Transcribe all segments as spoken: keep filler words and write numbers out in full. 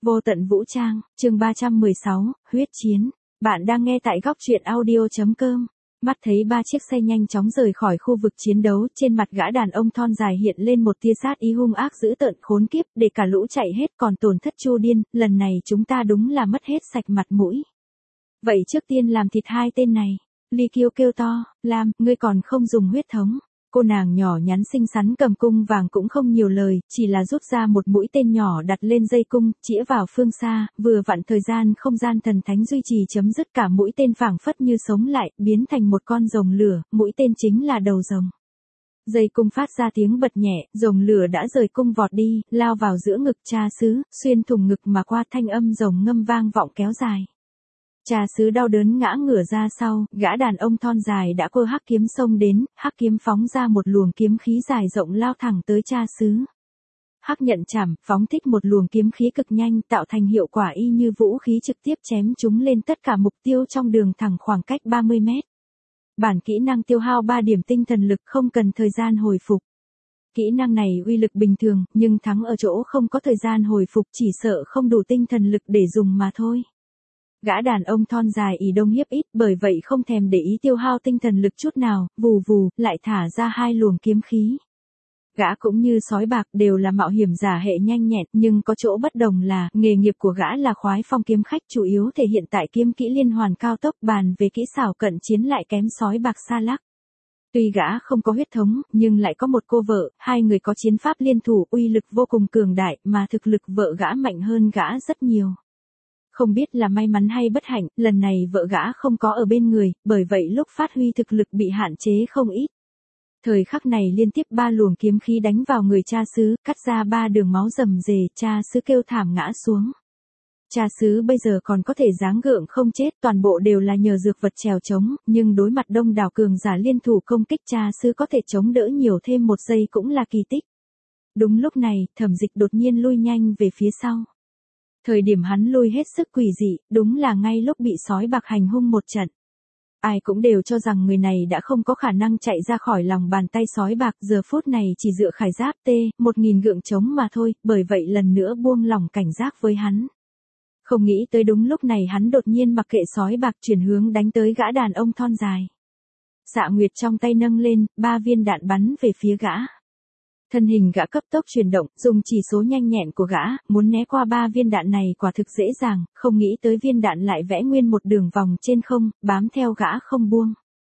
Vô tận vũ trang, chương ba trăm mười sáu, huyết chiến. Bạn đang nghe tại góc truyện audio.com. Mắt thấy ba chiếc xe nhanh chóng rời khỏi khu vực chiến đấu, trên mặt gã đàn ông thon dài hiện lên một tia sát ý hung ác dữ tợn khốn kiếp, để cả lũ chạy hết còn tổn thất chu điên, lần này chúng ta đúng là mất hết sạch mặt mũi. Vậy trước tiên làm thịt hai tên này. Ly Kiêu kêu to, Lam, ngươi còn không dùng huyết thống. Cô nàng nhỏ nhắn xinh xắn cầm cung vàng cũng không nhiều lời, chỉ là rút ra một mũi tên nhỏ đặt lên dây cung, chĩa vào phương xa, vừa vặn thời gian không gian thần thánh duy trì chấm dứt, cả mũi tên phảng phất như sống lại, biến thành một con rồng lửa, mũi tên chính là đầu rồng. Dây cung phát ra tiếng bật nhẹ, rồng lửa đã rời cung vọt đi, lao vào giữa ngực cha xứ, xuyên thủng ngực mà qua, thanh âm rồng ngâm vang vọng kéo dài. Cha xứ đau đớn ngã ngửa ra sau, gã đàn ông thon dài đã cơ hắc kiếm xông đến, hắc kiếm phóng ra một luồng kiếm khí dài rộng lao thẳng tới cha xứ. Hắc nhận chảm, phóng thích một luồng kiếm khí cực nhanh, tạo thành hiệu quả y như vũ khí, trực tiếp chém chúng lên tất cả mục tiêu trong đường thẳng khoảng cách ba mươi mét. Bản kỹ năng tiêu hao ba điểm tinh thần lực, không cần thời gian hồi phục. Kỹ năng này uy lực bình thường, nhưng thắng ở chỗ không có thời gian hồi phục, chỉ sợ không đủ tinh thần lực để dùng mà thôi. Gã đàn ông thon dài ỷ đông hiếp ít, bởi vậy không thèm để ý tiêu hao tinh thần lực chút nào, vù vù, lại thả ra hai luồng kiếm khí. Gã cũng như sói bạc đều là mạo hiểm giả hệ nhanh nhẹn, nhưng có chỗ bất đồng là, nghề nghiệp của gã là khoái phong kiếm khách, chủ yếu thể hiện tại kiếm kỹ liên hoàn cao tốc, bàn về kỹ xảo cận chiến lại kém sói bạc xa lắc. Tuy gã không có huyết thống, nhưng lại có một cô vợ, hai người có chiến pháp liên thủ, uy lực vô cùng cường đại, mà thực lực vợ gã mạnh hơn gã rất nhiều. Không biết là may mắn hay bất hạnh, lần này vợ gã không có ở bên người, bởi vậy lúc phát huy thực lực bị hạn chế không ít. Thời khắc này liên tiếp ba luồng kiếm khí đánh vào người cha xứ, cắt ra ba đường máu rầm rề, cha xứ kêu thảm ngã xuống. Cha xứ bây giờ còn có thể dáng gượng không chết, toàn bộ đều là nhờ dược vật trèo chống, nhưng đối mặt đông đảo cường giả liên thủ công kích, cha xứ có thể chống đỡ nhiều thêm một giây cũng là kỳ tích. Đúng lúc này, Thẩm Dịch đột nhiên lui nhanh về phía sau. Thời điểm hắn lui hết sức quỷ dị, đúng là ngay lúc bị sói bạc hành hung một trận. Ai cũng đều cho rằng người này đã không có khả năng chạy ra khỏi lòng bàn tay sói bạc, giờ phút này chỉ dựa khải giáp T một nghìn gượng chống mà thôi, bởi vậy lần nữa buông lỏng cảnh giác với hắn. Không nghĩ tới đúng lúc này hắn đột nhiên mặc kệ sói bạc, chuyển hướng đánh tới gã đàn ông thon dài. Dạ Nguyệt trong tay nâng lên, ba viên đạn bắn về phía gã. Thân hình gã cấp tốc chuyển động, dùng chỉ số nhanh nhẹn của gã, muốn né qua ba viên đạn này quả thực dễ dàng, không nghĩ tới viên đạn lại vẽ nguyên một đường vòng trên không, bám theo gã không buông.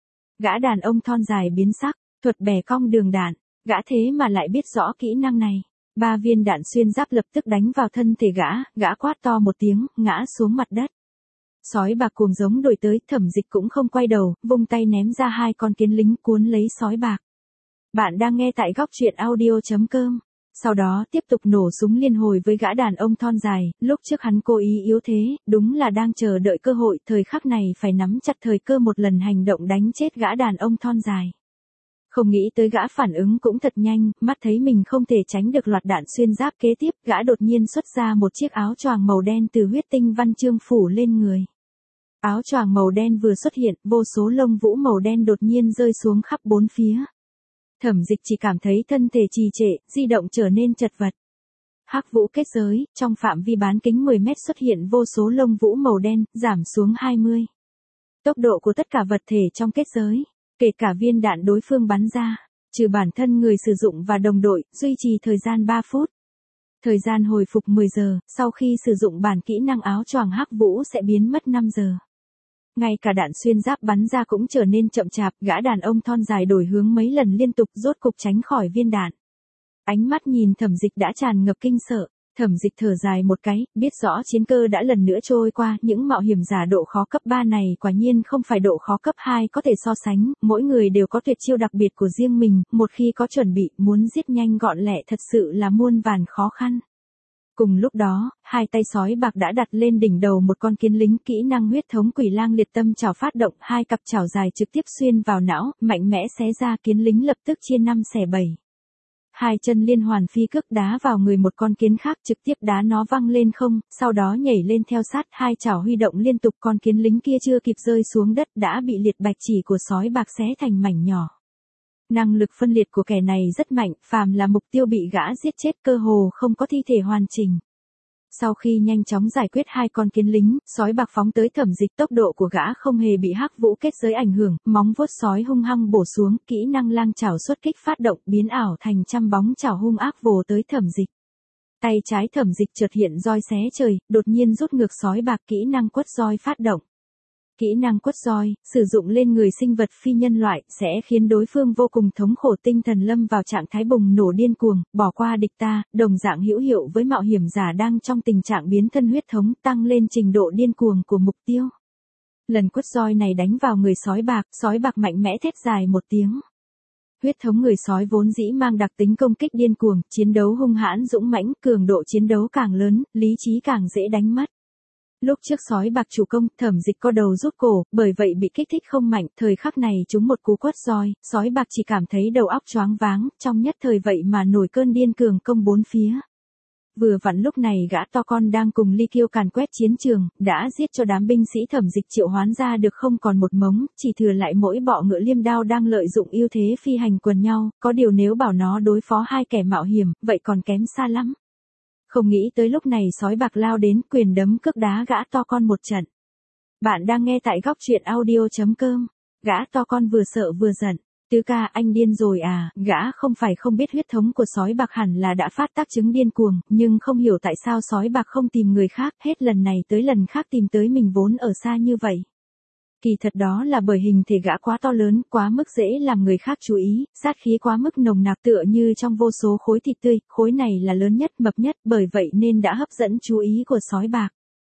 Gã đàn ông thon dài biến sắc, thuật bẻ cong đường đạn, gã thế mà lại biết rõ kỹ năng này. Ba viên đạn xuyên giáp lập tức đánh vào thân thể gã, gã quát to một tiếng, ngã xuống mặt đất. Sói bạc cuồng giống đuổi tới, Thẩm Dịch cũng không quay đầu, vung tay ném ra hai con kiến lính cuốn lấy sói bạc. Bạn đang nghe tại góc truyện audio.com. Sau đó tiếp tục nổ súng liên hồi với gã đàn ông thon dài, lúc trước hắn cố ý yếu thế, đúng là đang chờ đợi cơ hội, thời khắc này phải nắm chặt thời cơ một lần hành động đánh chết gã đàn ông thon dài. Không nghĩ tới gã phản ứng cũng thật nhanh, mắt thấy mình không thể tránh được loạt đạn xuyên giáp kế tiếp, gã đột nhiên xuất ra một chiếc áo choàng màu đen từ huyết tinh văn chương phủ lên người. Áo choàng màu đen vừa xuất hiện, vô số lông vũ màu đen đột nhiên rơi xuống khắp bốn phía. Thẩm Dịch chỉ cảm thấy thân thể trì trệ, di động trở nên chật vật. Hắc vũ kết giới, trong phạm vi bán kính mười mét xuất hiện vô số lông vũ màu đen, giảm xuống hai mươi. Tốc độ của tất cả vật thể trong kết giới, kể cả viên đạn đối phương bắn ra, trừ bản thân người sử dụng và đồng đội, duy trì thời gian ba phút. Thời gian hồi phục mười giờ, sau khi sử dụng bản kỹ năng áo choàng hắc vũ sẽ biến mất năm giờ. Ngay cả đạn xuyên giáp bắn ra cũng trở nên chậm chạp, gã đàn ông thon dài đổi hướng mấy lần liên tục, rốt cục tránh khỏi viên đạn. Ánh mắt nhìn Thẩm Dịch đã tràn ngập kinh sợ, Thẩm Dịch thở dài một cái, biết rõ chiến cơ đã lần nữa trôi qua, những mạo hiểm giả độ khó cấp ba này quả nhiên không phải độ khó cấp hai có thể so sánh, mỗi người đều có tuyệt chiêu đặc biệt của riêng mình, một khi có chuẩn bị, muốn giết nhanh gọn lẹ thật sự là muôn vàn khó khăn. Cùng lúc đó, hai tay sói bạc đã đặt lên đỉnh đầu một con kiến lính, kỹ năng huyết thống quỷ lang liệt tâm chảo phát động, hai cặp chảo dài trực tiếp xuyên vào não, mạnh mẽ xé ra, kiến lính lập tức chia năm xẻ bảy. Hai chân liên hoàn phi cước đá vào người một con kiến khác, trực tiếp đá nó văng lên không, sau đó nhảy lên theo sát, hai chảo huy động liên tục, con kiến lính kia chưa kịp rơi xuống đất đã bị liệt bạch chỉ của sói bạc xé thành mảnh nhỏ. Năng lực phân liệt của kẻ này rất mạnh, phàm là mục tiêu bị gã giết chết cơ hồ không có thi thể hoàn chỉnh. Sau khi nhanh chóng giải quyết hai con kiến lính, sói bạc phóng tới Thẩm Dịch, tốc độ của gã không hề bị hắc vũ kết giới ảnh hưởng, móng vuốt sói hung hăng bổ xuống, kỹ năng lang chảo xuất kích phát động, biến ảo thành trăm bóng chảo hung ác vồ tới Thẩm Dịch. Tay trái Thẩm Dịch chợt hiện roi xé trời, đột nhiên rút ngược sói bạc, kỹ năng quất roi phát động. Kỹ năng quất roi, sử dụng lên người sinh vật phi nhân loại, sẽ khiến đối phương vô cùng thống khổ, tinh thần lâm vào trạng thái bùng nổ điên cuồng, bỏ qua địch ta, đồng dạng hữu hiệu với mạo hiểm giả đang trong tình trạng biến thân huyết thống, tăng lên trình độ điên cuồng của mục tiêu. Lần quất roi này đánh vào người sói bạc, sói bạc mạnh mẽ thét dài một tiếng. Huyết thống người sói vốn dĩ mang đặc tính công kích điên cuồng, chiến đấu hung hãn dũng mãnh, cường độ chiến đấu càng lớn, lý trí càng dễ đánh mất. Lúc trước sói bạc chủ công, Thẩm Dịch co đầu rút cổ, bởi vậy bị kích thích không mạnh, thời khắc này trúng một cú quất roi, sói bạc chỉ cảm thấy đầu óc choáng váng, trong nhất thời vậy mà nổi cơn điên cường công bốn phía. Vừa vặn lúc này gã to con đang cùng Ly Kiêu càn quét chiến trường, đã giết cho đám binh sĩ Thẩm Dịch triệu hoán ra được không còn một mống, chỉ thừa lại mỗi bọ ngựa liêm đao đang lợi dụng ưu thế phi hành quần nhau, có điều nếu bảo nó đối phó hai kẻ mạo hiểm, vậy còn kém xa lắm. Không nghĩ tới lúc này sói bạc lao đến, quyền đấm cước đá gã to con một trận. Bạn đang nghe tại góc truyện audio chấm com. Gã to con vừa sợ vừa giận. Tứ ca, anh điên rồi à? Gã không phải không biết huyết thống của sói bạc hẳn là đã phát tác chứng điên cuồng, nhưng không hiểu tại sao sói bạc không tìm người khác, hết lần này tới lần khác tìm tới mình vốn ở xa như vậy. Kỳ thật đó là bởi hình thể gã quá to lớn, quá mức dễ làm người khác chú ý, sát khí quá mức nồng nặc, tựa như trong vô số khối thịt tươi, khối này là lớn nhất, mập nhất, bởi vậy nên đã hấp dẫn chú ý của sói bạc.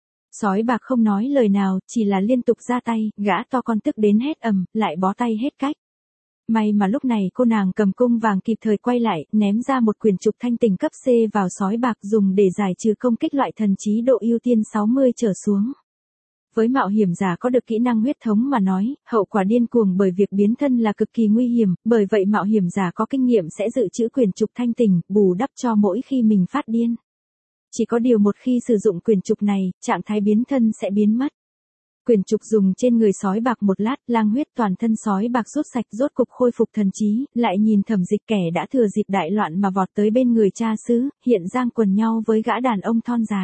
Sói bạc không nói lời nào, chỉ là liên tục ra tay, gã to con tức đến hét ầm, lại bó tay hết cách. May mà lúc này cô nàng cầm cung vàng kịp thời quay lại, ném ra một quyển trục thanh tình cấp C vào sói bạc, dùng để giải trừ công kích loại thần trí độ ưu tiên sáu mươi trở xuống. Với mạo hiểm giả có được kỹ năng huyết thống mà nói, hậu quả điên cuồng bởi việc biến thân là cực kỳ nguy hiểm, bởi vậy mạo hiểm giả có kinh nghiệm sẽ dự trữ quyển trục thanh tình, bù đắp cho mỗi khi mình phát điên. Chỉ có điều một khi sử dụng quyển trục này, trạng thái biến thân sẽ biến mất. Quyển trục dùng trên người sói bạc một lát, lang huyết toàn thân sói bạc rút sạch, rốt cục khôi phục thần trí, lại nhìn Thẩm Dịch kẻ đã thừa dịp đại loạn mà vọt tới bên người cha xứ, hiện giang quần nhau với gã đàn ông thon dài.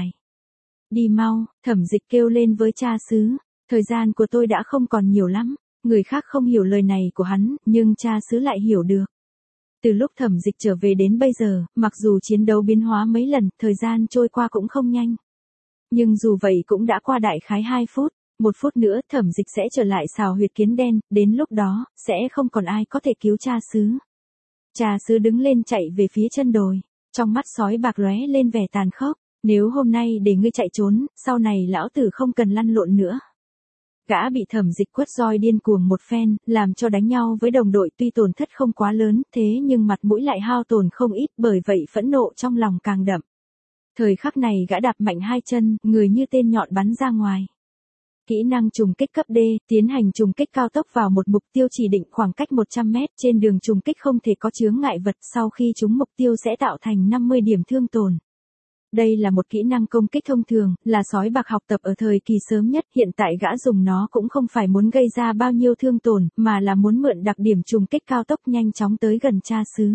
Đi mau, Thẩm Dịch kêu lên với cha xứ, thời gian của tôi đã không còn nhiều lắm. Người khác không hiểu lời này của hắn, nhưng cha xứ lại hiểu được. Từ lúc Thẩm Dịch trở về đến bây giờ, mặc dù chiến đấu biến hóa mấy lần, thời gian trôi qua cũng không nhanh. Nhưng dù vậy cũng đã qua đại khái hai phút, một phút nữa Thẩm Dịch sẽ trở lại xào huyệt kiến đen, đến lúc đó, sẽ không còn ai có thể cứu cha xứ. Cha xứ đứng lên chạy về phía chân đồi, trong mắt sói bạc lóe lên vẻ tàn khốc. Nếu hôm nay để ngươi chạy trốn, sau này lão tử không cần lăn lộn nữa. Gã bị Thẩm Dịch quất roi điên cuồng một phen, làm cho đánh nhau với đồng đội tuy tổn thất không quá lớn, thế nhưng mặt mũi lại hao tổn không ít, bởi vậy phẫn nộ trong lòng càng đậm. Thời khắc này gã đạp mạnh hai chân, người như tên nhọn bắn ra ngoài. Kỹ năng trùng kích cấp D, tiến hành trùng kích cao tốc vào một mục tiêu chỉ định khoảng cách một trăm mét, trên đường trùng kích không thể có chướng ngại vật, sau khi trúng mục tiêu sẽ tạo thành năm mươi điểm thương tổn. Đây là một kỹ năng công kích thông thường, là sói bạc học tập ở thời kỳ sớm nhất, hiện tại gã dùng nó cũng không phải muốn gây ra bao nhiêu thương tổn, mà là muốn mượn đặc điểm trùng kích cao tốc nhanh chóng tới gần cha xứ.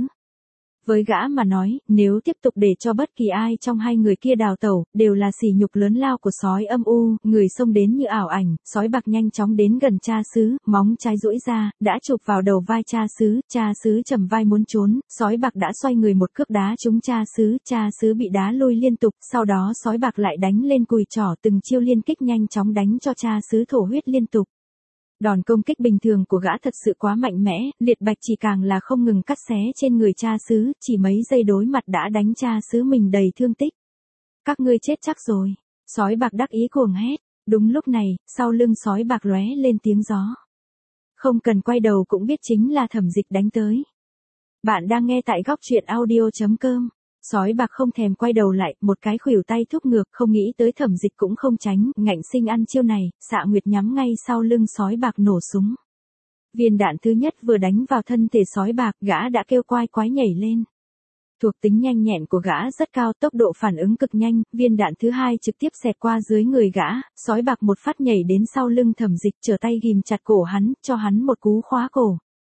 Với gã mà nói, nếu tiếp tục để cho bất kỳ ai trong hai người kia đào tẩu, đều là sỉ nhục lớn lao của sói âm u, người xông đến như ảo ảnh, sói bạc nhanh chóng đến gần cha xứ, móng trái duỗi ra, đã chụp vào đầu vai cha xứ, cha xứ trầm vai muốn trốn, sói bạc đã xoay người một cước đá trúng cha xứ, cha xứ bị đá lui liên tục, sau đó sói bạc lại đánh lên cùi trỏ, từng chiêu liên kích nhanh chóng đánh cho cha xứ thổ huyết liên tục. Đòn công kích bình thường của gã thật sự quá mạnh mẽ, liệt bạch chỉ càng là không ngừng cắt xé trên người cha xứ, chỉ mấy giây đối mặt đã đánh cha xứ mình đầy thương tích. Các ngươi chết chắc rồi. Sói bạc đắc ý cuồng hét. Đúng lúc này, sau lưng sói bạc lóe lên tiếng gió. Không cần quay đầu cũng biết chính là Thẩm Dịch đánh tới. Bạn đang nghe tại góc truyện audio chấm com. Sói bạc không thèm quay đầu lại, một cái khuỷu tay thúc ngược, không nghĩ tới Thẩm Dịch cũng không tránh, ngạnh sinh ăn chiêu này, xạ nguyệt nhắm ngay sau lưng sói bạc nổ súng. Viên đạn thứ nhất vừa đánh vào thân thể sói bạc, gã đã kêu quai quái nhảy lên. Thuộc tính nhanh nhẹn của gã rất cao, tốc độ phản ứng cực nhanh, viên đạn thứ hai trực tiếp xẹt qua dưới người gã, sói bạc một phát nhảy đến sau lưng Thẩm Dịch, trở tay ghim chặt cổ hắn, cho hắn một cú khóa cổ.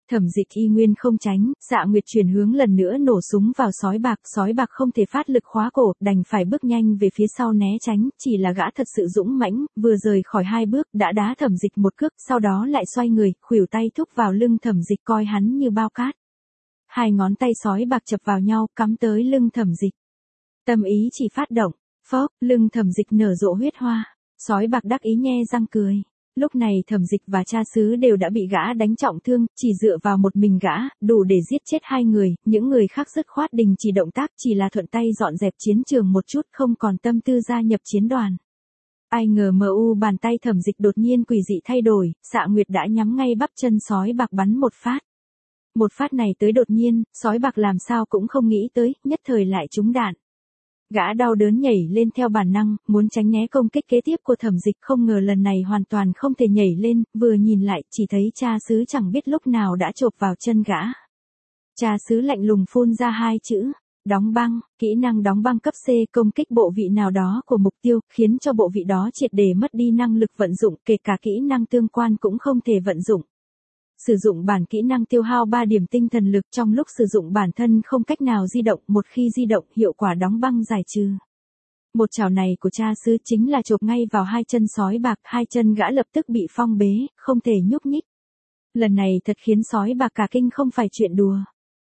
Thẩm Dịch y nguyên không tránh, Dạ Nguyệt chuyển hướng lần nữa nổ súng vào sói bạc, sói bạc không thể phát lực khóa cổ, đành phải bước nhanh về phía sau né tránh, chỉ là gã thật sự dũng mãnh, vừa rời khỏi hai bước đã đá Thẩm Dịch một cước, sau đó lại xoay người, khuỷu tay thúc vào lưng Thẩm Dịch coi hắn như bao cát. Hai ngón tay sói bạc chập vào nhau, cắm tới lưng Thẩm Dịch. Tâm ý chỉ phát động, phốc, lưng Thẩm Dịch nở rộ huyết hoa, sói bạc đắc ý nhe răng cười. Lúc này Thẩm Dịch và cha xứ đều đã bị gã đánh trọng thương, chỉ dựa vào một mình gã, đủ để giết chết hai người, những người khác dứt khoát đình chỉ động tác, chỉ là thuận tay dọn dẹp chiến trường một chút, không còn tâm tư gia nhập chiến đoàn. Ai ngờ mờ u bàn tay Thẩm Dịch đột nhiên quỷ dị thay đổi, Dạ Nguyệt đã nhắm ngay bắp chân sói bạc bắn một phát. Một phát này tới đột nhiên, sói bạc làm sao cũng không nghĩ tới, nhất thời lại trúng đạn. Gã đau đớn nhảy lên theo bản năng, muốn tránh né công kích kế tiếp của Thẩm Dịch, không ngờ lần này hoàn toàn không thể nhảy lên, vừa nhìn lại chỉ thấy cha xứ chẳng biết lúc nào đã chộp vào chân gã. Cha xứ lạnh lùng phun ra hai chữ, đóng băng, kỹ năng đóng băng cấp C công kích bộ vị nào đó của mục tiêu, khiến cho bộ vị đó triệt để mất đi năng lực vận dụng, kể cả kỹ năng tương quan cũng không thể vận dụng. Sử dụng bản kỹ năng tiêu hao ba điểm tinh thần lực, trong lúc sử dụng bản thân không cách nào di động, một khi di động hiệu quả đóng băng giải trừ. Một chảo này của cha xứ chính là chộp ngay vào hai chân sói bạc, hai chân gã lập tức bị phong bế, không thể nhúc nhích. Lần này thật khiến sói bạc cả kinh, không phải chuyện đùa.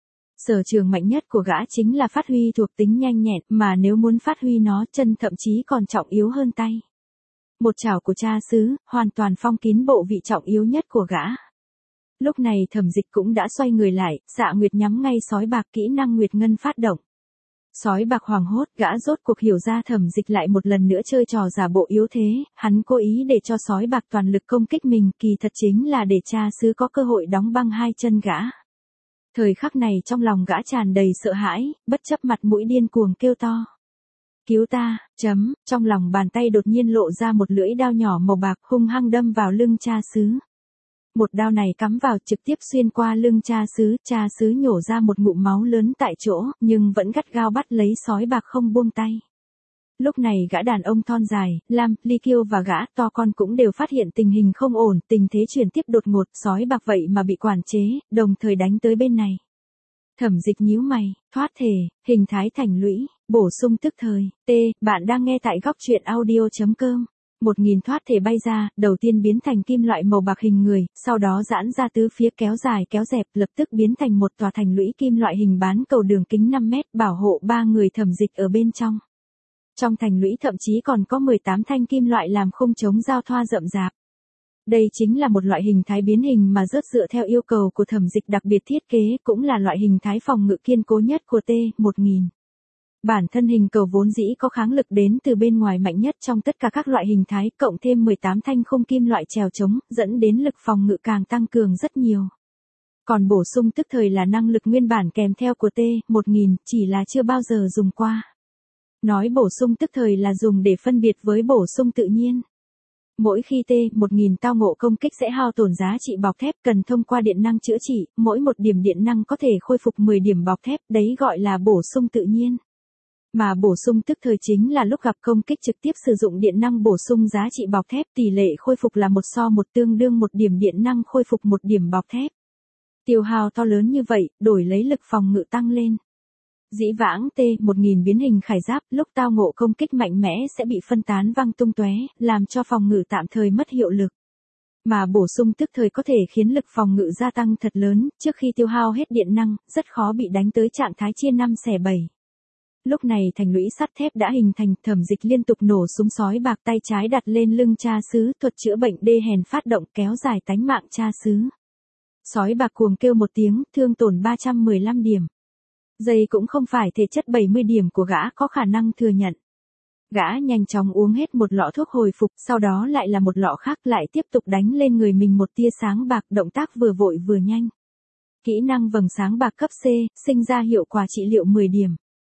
Sở trường mạnh nhất của gã chính là phát huy thuộc tính nhanh nhẹn, mà nếu muốn phát huy nó, chân thậm chí còn trọng yếu hơn tay. Một chảo của cha xứ, hoàn toàn phong kín bộ vị trọng yếu nhất của gã. Lúc này Thẩm Dịch cũng đã xoay người lại, Dạ Nguyệt nhắm ngay sói bạc, kỹ năng Nguyệt Ngân phát động. Sói bạc hoảng hốt, gã rốt cuộc hiểu ra Thẩm Dịch lại một lần nữa chơi trò giả bộ yếu thế, hắn cố ý để cho sói bạc toàn lực công kích mình, kỳ thật chính là để cha xứ có cơ hội đóng băng hai chân gã. Thời khắc này trong lòng gã tràn đầy sợ hãi, bất chấp mặt mũi điên cuồng kêu to. Cứu ta, chấm, trong lòng bàn tay đột nhiên lộ ra một lưỡi đao nhỏ màu bạc hung hăng đâm vào lưng cha xứ. Một đao này cắm vào trực tiếp xuyên qua lưng cha xứ, cha xứ nhổ ra một ngụm máu lớn tại chỗ, nhưng vẫn gắt gao bắt lấy sói bạc không buông tay. Lúc này gã đàn ông thon dài, Lam, Ly Kiêu và gã to con cũng đều phát hiện tình hình không ổn, tình thế chuyển tiếp đột ngột, sói bạc vậy mà bị quản chế, đồng thời đánh tới bên này. Thẩm Dịch nhíu mày, thoát thể, hình thái thành lũy, bổ sung tức thời, T, bạn đang nghe tại góc truyện audio chấm com. Một nghìn thoát thể bay ra, đầu tiên biến thành kim loại màu bạc hình người, sau đó giãn ra tứ phía kéo dài kéo dẹp, lập tức biến thành một tòa thành lũy kim loại hình bán cầu đường kính năm mét, bảo hộ ba người Thẩm Dịch ở bên trong. Trong thành lũy thậm chí còn có mười tám thanh kim loại làm khung chống giao thoa rậm rạp. Đây chính là một loại hình thái biến hình mà rớt dựa theo yêu cầu của Thẩm Dịch đặc biệt thiết kế, cũng là loại hình thái phòng ngự kiên cố nhất của T một nghìn. Bản thân hình cầu vốn dĩ có kháng lực đến từ bên ngoài mạnh nhất trong tất cả các loại hình thái, cộng thêm mười tám thanh khung kim loại chèo chống, dẫn đến lực phòng ngự càng tăng cường rất nhiều. Còn bổ sung tức thời là năng lực nguyên bản kèm theo của T một nghìn, chỉ là chưa bao giờ dùng qua. Nói bổ sung tức thời là dùng để phân biệt với bổ sung tự nhiên. Mỗi khi T một nghìn tao ngộ công kích sẽ hao tổn giá trị bọc thép, cần thông qua điện năng chữa trị, mỗi một điểm điện năng có thể khôi phục mười điểm bọc thép, đấy gọi là bổ sung tự nhiên. Mà bổ sung tức thời chính là lúc gặp công kích trực tiếp sử dụng điện năng bổ sung giá trị bọc thép, tỷ lệ khôi phục là một so một, tương đương một điểm điện năng khôi phục một điểm bọc thép. Tiêu hao to lớn như vậy, đổi lấy lực phòng ngự tăng lên. Dĩ vãng T một nghìn biến hình khải giáp, lúc tao ngộ công kích mạnh mẽ sẽ bị phân tán văng tung tóe, làm cho phòng ngự tạm thời mất hiệu lực. Mà bổ sung tức thời có thể khiến lực phòng ngự gia tăng thật lớn, trước khi tiêu hao hết điện năng, rất khó bị đánh tới trạng thái chia năm xẻ bảy. Lúc này thành lũy sắt thép đã hình thành, Thẩm Dịch liên tục nổ súng sói bạc, tay trái đặt lên lưng cha xứ, thuật chữa bệnh đê hèn phát động, kéo dài tánh mạng cha xứ. Sói bạc cuồng kêu một tiếng, thương tổn ba trăm mười lăm điểm. Dây cũng không phải thể chất bảy mươi điểm của gã có khả năng thừa nhận. Gã nhanh chóng uống hết một lọ thuốc hồi phục, sau đó lại là một lọ khác, lại tiếp tục đánh lên người mình một tia sáng bạc, động tác vừa vội vừa nhanh. Kỹ năng vầng sáng bạc cấp C, sinh ra hiệu quả trị liệu mười điểm.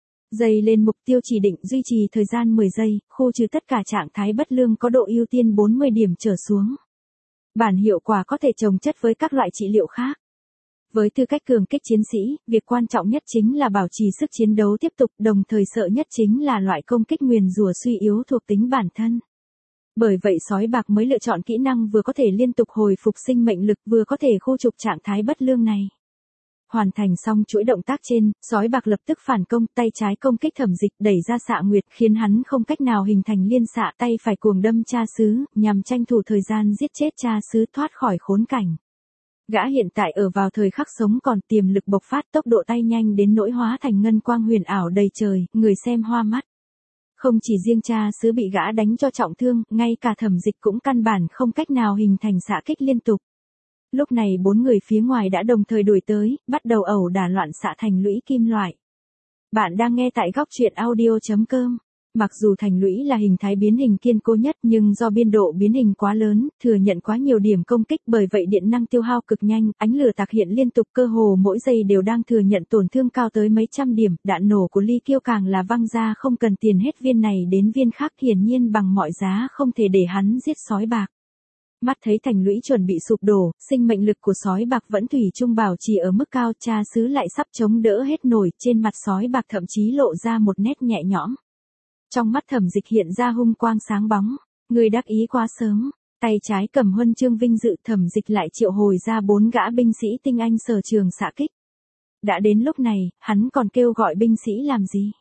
Dây lên mục tiêu chỉ định, duy trì thời gian mười giây, khu trừ tất cả trạng thái bất lương có độ ưu tiên bốn mươi điểm trở xuống. Bản hiệu quả có thể chồng chất với các loại trị liệu khác. Với tư cách cường kích chiến sĩ, việc quan trọng nhất chính là bảo trì sức chiến đấu tiếp tục, đồng thời sợ nhất chính là loại công kích nguyền rủa suy yếu thuộc tính bản thân. Bởi vậy sói bạc mới lựa chọn kỹ năng vừa có thể liên tục hồi phục sinh mệnh lực vừa có thể khu trục trạng thái bất lương này. Hoàn thành xong chuỗi động tác trên, sói bạc lập tức phản công, tay trái công kích Thẩm Dịch đẩy ra xạ nguyệt khiến hắn không cách nào hình thành liên xạ, tay phải cuồng đâm cha xứ, nhằm tranh thủ thời gian giết chết cha xứ thoát khỏi khốn cảnh. Gã hiện tại ở vào thời khắc sống còn, tiềm lực bộc phát, tốc độ tay nhanh đến nỗi hóa thành ngân quang huyền ảo đầy trời, người xem hoa mắt. Không chỉ riêng cha xứ bị gã đánh cho trọng thương, ngay cả Thẩm Dịch cũng căn bản không cách nào hình thành xạ kích liên tục. Lúc này bốn người phía ngoài đã đồng thời đuổi tới, bắt đầu ẩu đả loạn xạ thành lũy kim loại. Bạn đang nghe tại góc truyện audio chấm com. Mặc dù thành lũy là hình thái biến hình kiên cố nhất nhưng do biên độ biến hình quá lớn, thừa nhận quá nhiều điểm công kích, bởi vậy điện năng tiêu hao cực nhanh, ánh lửa tạc hiện liên tục, cơ hồ mỗi giây đều đang thừa nhận tổn thương cao tới mấy trăm điểm, đạn nổ của Ly Kiêu càng là văng ra không cần tiền hết viên này đến viên khác, hiển nhiên bằng mọi giá không thể để hắn giết sói bạc. Mắt thấy thành lũy chuẩn bị sụp đổ, sinh mệnh lực của sói bạc vẫn thủy chung bảo trì ở mức cao, cha xứ lại sắp chống đỡ hết nổi, trên mặt sói bạc thậm chí lộ ra một nét nhẹ nhõm. Trong mắt Thẩm Dịch hiện ra hung quang sáng bóng, người đắc ý quá sớm, tay trái cầm huân chương vinh dự, Thẩm Dịch lại triệu hồi ra bốn gã binh sĩ tinh anh sở trường xạ kích. Đã đến lúc này, hắn còn kêu gọi binh sĩ làm gì?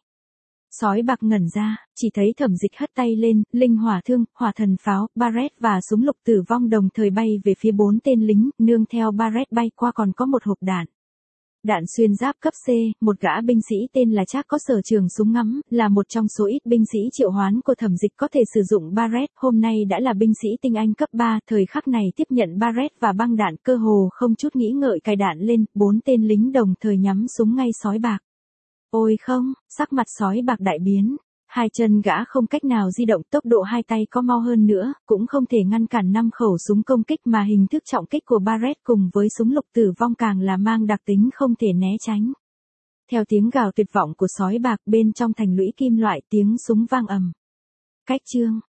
Sói bạc ngẩn ra, chỉ thấy Thẩm Dịch hất tay lên, linh hỏa thương, hỏa thần pháo, Barret và súng lục tử vong đồng thời bay về phía bốn tên lính, nương theo Barret bay qua còn có một hộp đạn. Đạn xuyên giáp cấp C, một gã binh sĩ tên là Trác có sở trường súng ngắm, là một trong số ít binh sĩ triệu hoán của Thẩm Dịch có thể sử dụng Barret, hôm nay đã là binh sĩ tinh anh cấp ba, thời khắc này tiếp nhận Barret và băng đạn, cơ hồ không chút nghĩ ngợi cài đạn lên, bốn tên lính đồng thời nhắm súng ngay sói bạc. Ôi không, sắc mặt sói bạc đại biến, hai chân gã không cách nào di động, tốc độ hai tay có mau hơn nữa, cũng không thể ngăn cản năm khẩu súng công kích mà hình thức trọng kích của Barret cùng với súng lục tử vong càng là mang đặc tính không thể né tránh. Theo tiếng gào tuyệt vọng của sói bạc bên trong thành lũy kim loại, tiếng súng vang ầm. Cách chương,